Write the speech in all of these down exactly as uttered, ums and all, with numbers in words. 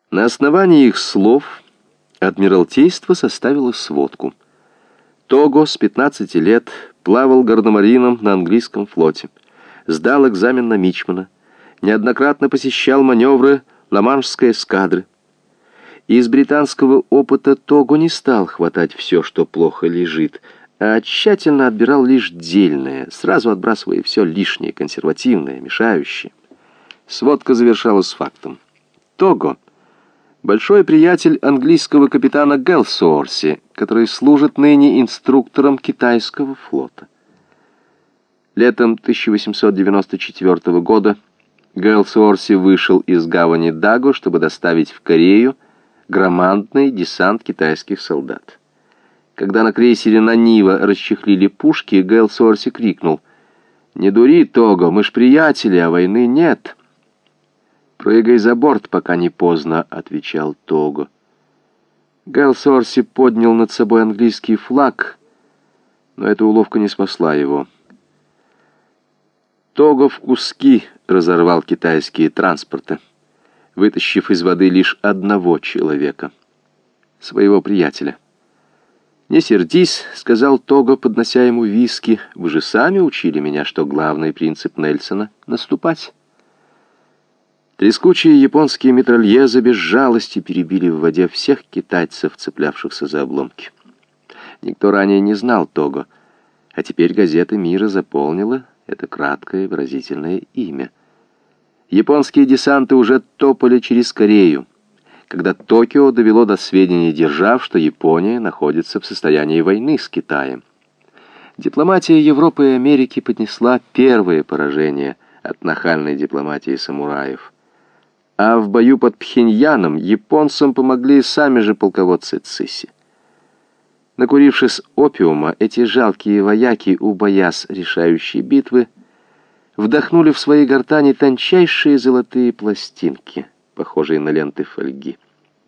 На основании их слов Адмиралтейство составило сводку. Того с пятнадцати лет плавал гардемарином на английском флоте, сдал экзамен на мичмана, неоднократно посещал маневры Ла-Маншской эскадры. Из британского опыта Того не стал хватать все, что плохо лежит, а тщательно отбирал лишь дельное, сразу отбрасывая все лишнее, консервативное, мешающее. Сводка завершалась фактом. Того — большой приятель английского капитана Гэлсуорси, который служит ныне инструктором китайского флота. Летом тысяча восемьсот девяносто четвёртого года Гэлсуорси вышел из гавани Даго, чтобы доставить в Корею громадный десант китайских солдат. Когда на крейсере Нанива расчехлили пушки, Гэлсуорси крикнул: «Не дури, Того, мы ж приятели, а войны нет». «Прыгай за борт, пока не поздно», — отвечал Того. Гэлсуорси поднял над собой английский флаг, но эта уловка не спасла его. Того в куски разорвал китайские транспорты, вытащив из воды лишь одного человека, своего приятеля. «Не сердись», — сказал Того, поднося ему виски, — «вы же сами учили меня, что главный принцип Нельсона — наступать». Трескучие японские митральезы без жалости перебили в воде всех китайцев, цеплявшихся за обломки. Никто ранее не знал Того, а теперь газеты мира заполнила это краткое выразительное имя. Японские десанты уже топали через Корею, когда Токио довело до сведения держав, что Япония находится в состоянии войны с Китаем. Дипломатия Европы и Америки поднесла первое поражение от нахальной дипломатии самураев. А в бою под Пхеньяном японцам помогли сами же полководцы Цыси. Накурившись опиума, эти жалкие вояки, убоясь решающей битвы, вдохнули в свои гортани тончайшие золотые пластинки, похожие на ленты фольги.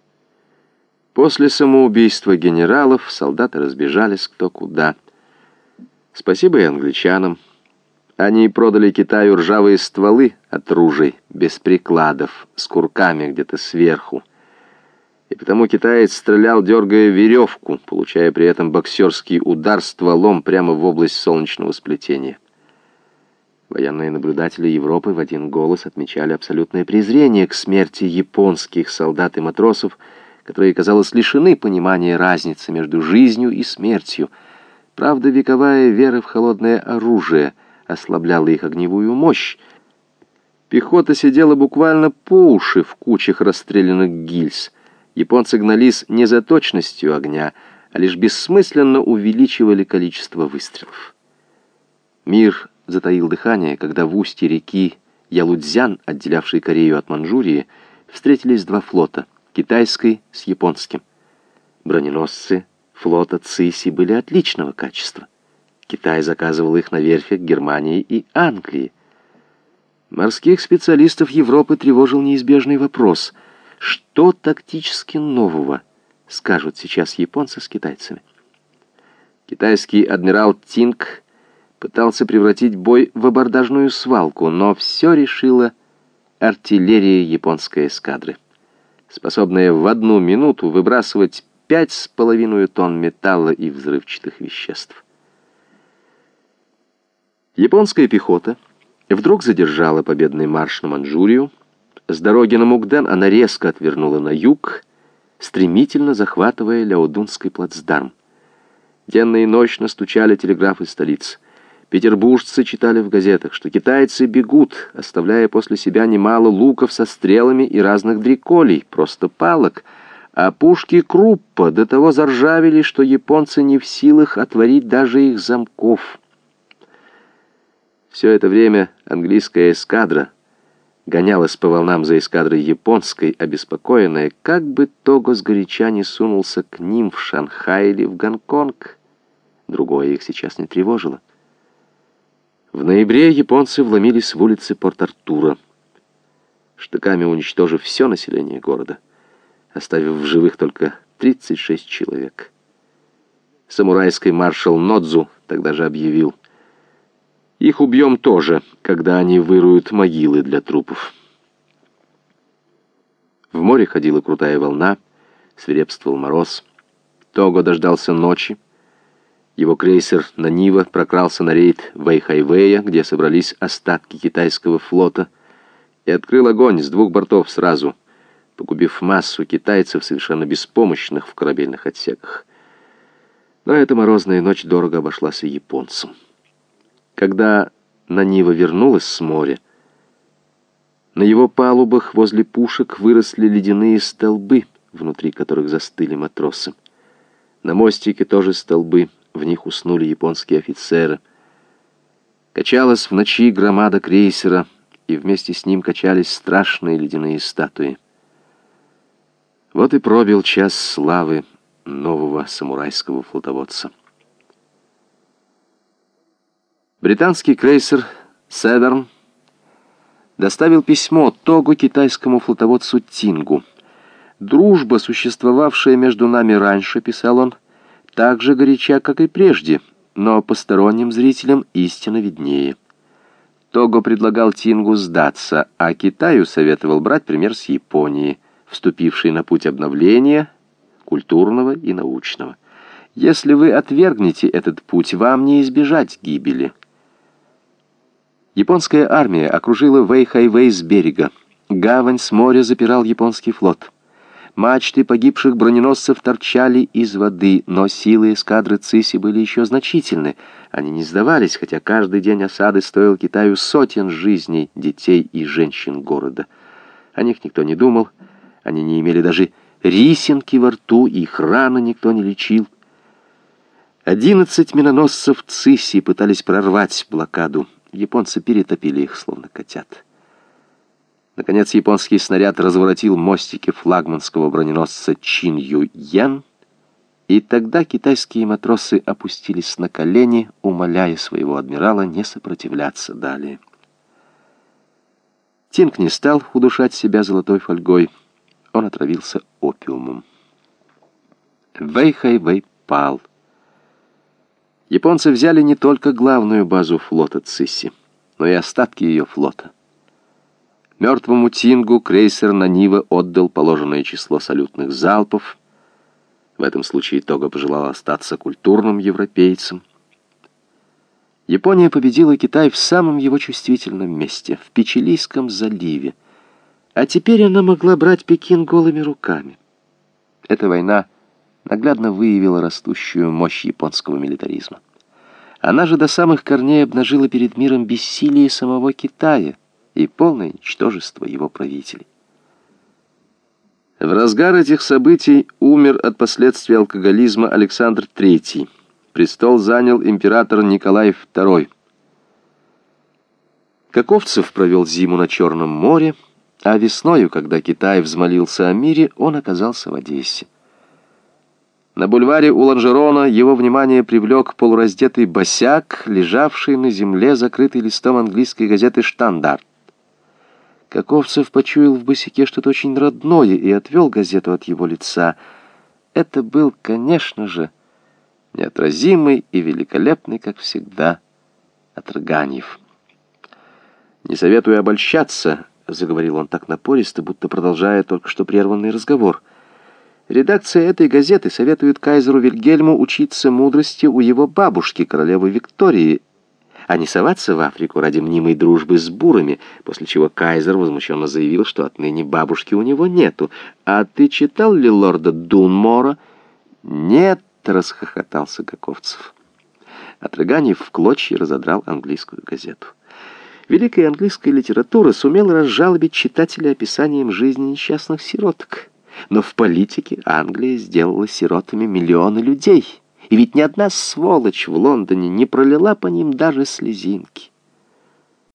После самоубийства генералов солдаты разбежались кто куда. Спасибо и англичанам. Они продали Китаю ржавые стволы от ружей, без прикладов, с курками где-то сверху. И потому китаец стрелял, дергая веревку, получая при этом боксерский удар стволом прямо в область солнечного сплетения. Военные наблюдатели Европы в один голос отмечали абсолютное презрение к смерти японских солдат и матросов, которые, казалось, лишены понимания разницы между жизнью и смертью. Правда, вековая вера в холодное оружие ослабляла их огневую мощь. Пехота сидела буквально по уши в кучах расстрелянных гильз. Японцы гнались не за точностью огня, а лишь бессмысленно увеличивали количество выстрелов. Мир затаил дыхание, когда в устье реки Ялудзян, отделявшей Корею от Манчжурии, встретились два флота — китайский с японским. Броненосцы флота Цыси были отличного качества. Китай заказывал их на верфях Германии и Англии. Морских специалистов Европы тревожил неизбежный вопрос: что тактически нового скажут сейчас японцы с китайцами? Китайский адмирал Тинг пытался превратить бой в абордажную свалку, но все решила артиллерия японской эскадры, способная в одну минуту выбрасывать пять с половиной тонн металла и взрывчатых веществ. Японская пехота вдруг задержала победный марш на Манчжурию. С дороги на Мукден она резко отвернула на юг, стремительно захватывая Ляодунский плацдарм. Денно и ночно стучали телеграфы столиц. Петербуржцы читали в газетах, что китайцы бегут, оставляя после себя немало луков со стрелами и разных дреколей, просто палок, а пушки Круппа до того заржавели, что японцы не в силах отворить даже их замков. Все это время английская эскадра гонялась по волнам за эскадрой японской, обеспокоенная, как бы Того сгоряча не сунулся к ним в Шанхай или в Гонконг. Другое их сейчас не тревожило. В ноябре японцы вломились в улицы Порт-Артура, штыками уничтожив все население города, оставив в живых только тридцать шесть человек. Самурайский маршал Нодзу тогда же объявил: «Их убьем тоже, когда они выруют могилы для трупов». В море ходила крутая волна, свирепствовал мороз. Того дождался ночи. Его крейсер «Нанива» прокрался на рейд Вэйхайвэя, где собрались остатки китайского флота, и открыл огонь с двух бортов сразу, погубив массу китайцев, совершенно беспомощных в корабельных отсеках. Но эта морозная ночь дорого обошлась и японцам. Когда «Нанива» вернулась с моря, на его палубах возле пушек выросли ледяные столбы, внутри которых застыли матросы. На мостике тоже столбы, в них уснули японские офицеры. Качалась в ночи громада крейсера, и вместе с ним качались страшные ледяные статуи. Вот и пробил час славы нового самурайского флотоводца. Британский крейсер «Северн» доставил письмо Того китайскому флотоводцу Тингу. «Дружба, существовавшая между нами раньше, — писал он, — так же горяча, как и прежде, но посторонним зрителям истина виднее». Того предлагал Тингу сдаться, а Китаю советовал брать пример с Японии, вступившей на путь обновления, культурного и научного. «Если вы отвергнете этот путь, вам не избежать гибели». Японская армия окружила Вэйхайвэй с берега. Гавань с моря запирал японский флот. Мачты погибших броненосцев торчали из воды, но силы эскадры Цыси были еще значительны. Они не сдавались, хотя каждый день осады стоил Китаю сотен жизней детей и женщин города. О них никто не думал, они не имели даже рисинки во рту, и их раны никто не лечил. Одиннадцать миноносцев Цыси пытались прорвать блокаду. Японцы перетопили их, словно котят. Наконец, японский снаряд разворотил мостики флагманского броненосца Чин-Ю-Ян, и тогда китайские матросы опустились на колени, умоляя своего адмирала не сопротивляться далее. Тинг не стал удушать себя золотой фольгой, он отравился опиумом. Вэйхайвэй пал. Японцы взяли не только главную базу флота Цыси, но и остатки ее флота. Мертвому Тингу крейсер «Нанива» отдал положенное число салютных залпов. В этом случае Того пожелал остаться культурным европейцем. Япония победила Китай в самом его чувствительном месте, в Печилийском заливе. А теперь она могла брать Пекин голыми руками. Эта война наглядно выявила растущую мощь японского милитаризма. Она же до самых корней обнажила перед миром бессилие самого Китая и полное ничтожество его правителей. В разгар этих событий умер от последствий алкоголизма Александр Третий. Престол занял император Николай Второй. Каковцев провел зиму на Черном море, а весною, когда Китай взмолился о мире, он оказался в Одессе. На бульваре у Ланжерона его внимание привлек полураздетый босяк, лежавший на земле, закрытый листом английской газеты «Штандарт». Каковцев почуял в босяке что-то очень родное и отвел газету от его лица. Это был, конечно же, неотразимый и великолепный, как всегда, Отрыганьев. «Не советую обольщаться», — заговорил он так напористо, будто продолжая только что прерванный разговор. «Редакция этой газеты советует кайзеру Вильгельму учиться мудрости у его бабушки, королевы Виктории, а не соваться в Африку ради мнимой дружбы с бурами», после чего кайзер возмущенно заявил, что отныне бабушки у него нету. «А ты читал ли лорда Дунмора?» «Нет», — расхохотался Каковцев. Отрыганьев в клочья разодрал английскую газету. Великая английская литература сумела разжалобить читателя описанием жизни несчастных сироток. Но в политике Англия сделала сиротами миллионы людей. И ведь ни одна сволочь в Лондоне не пролила по ним даже слезинки.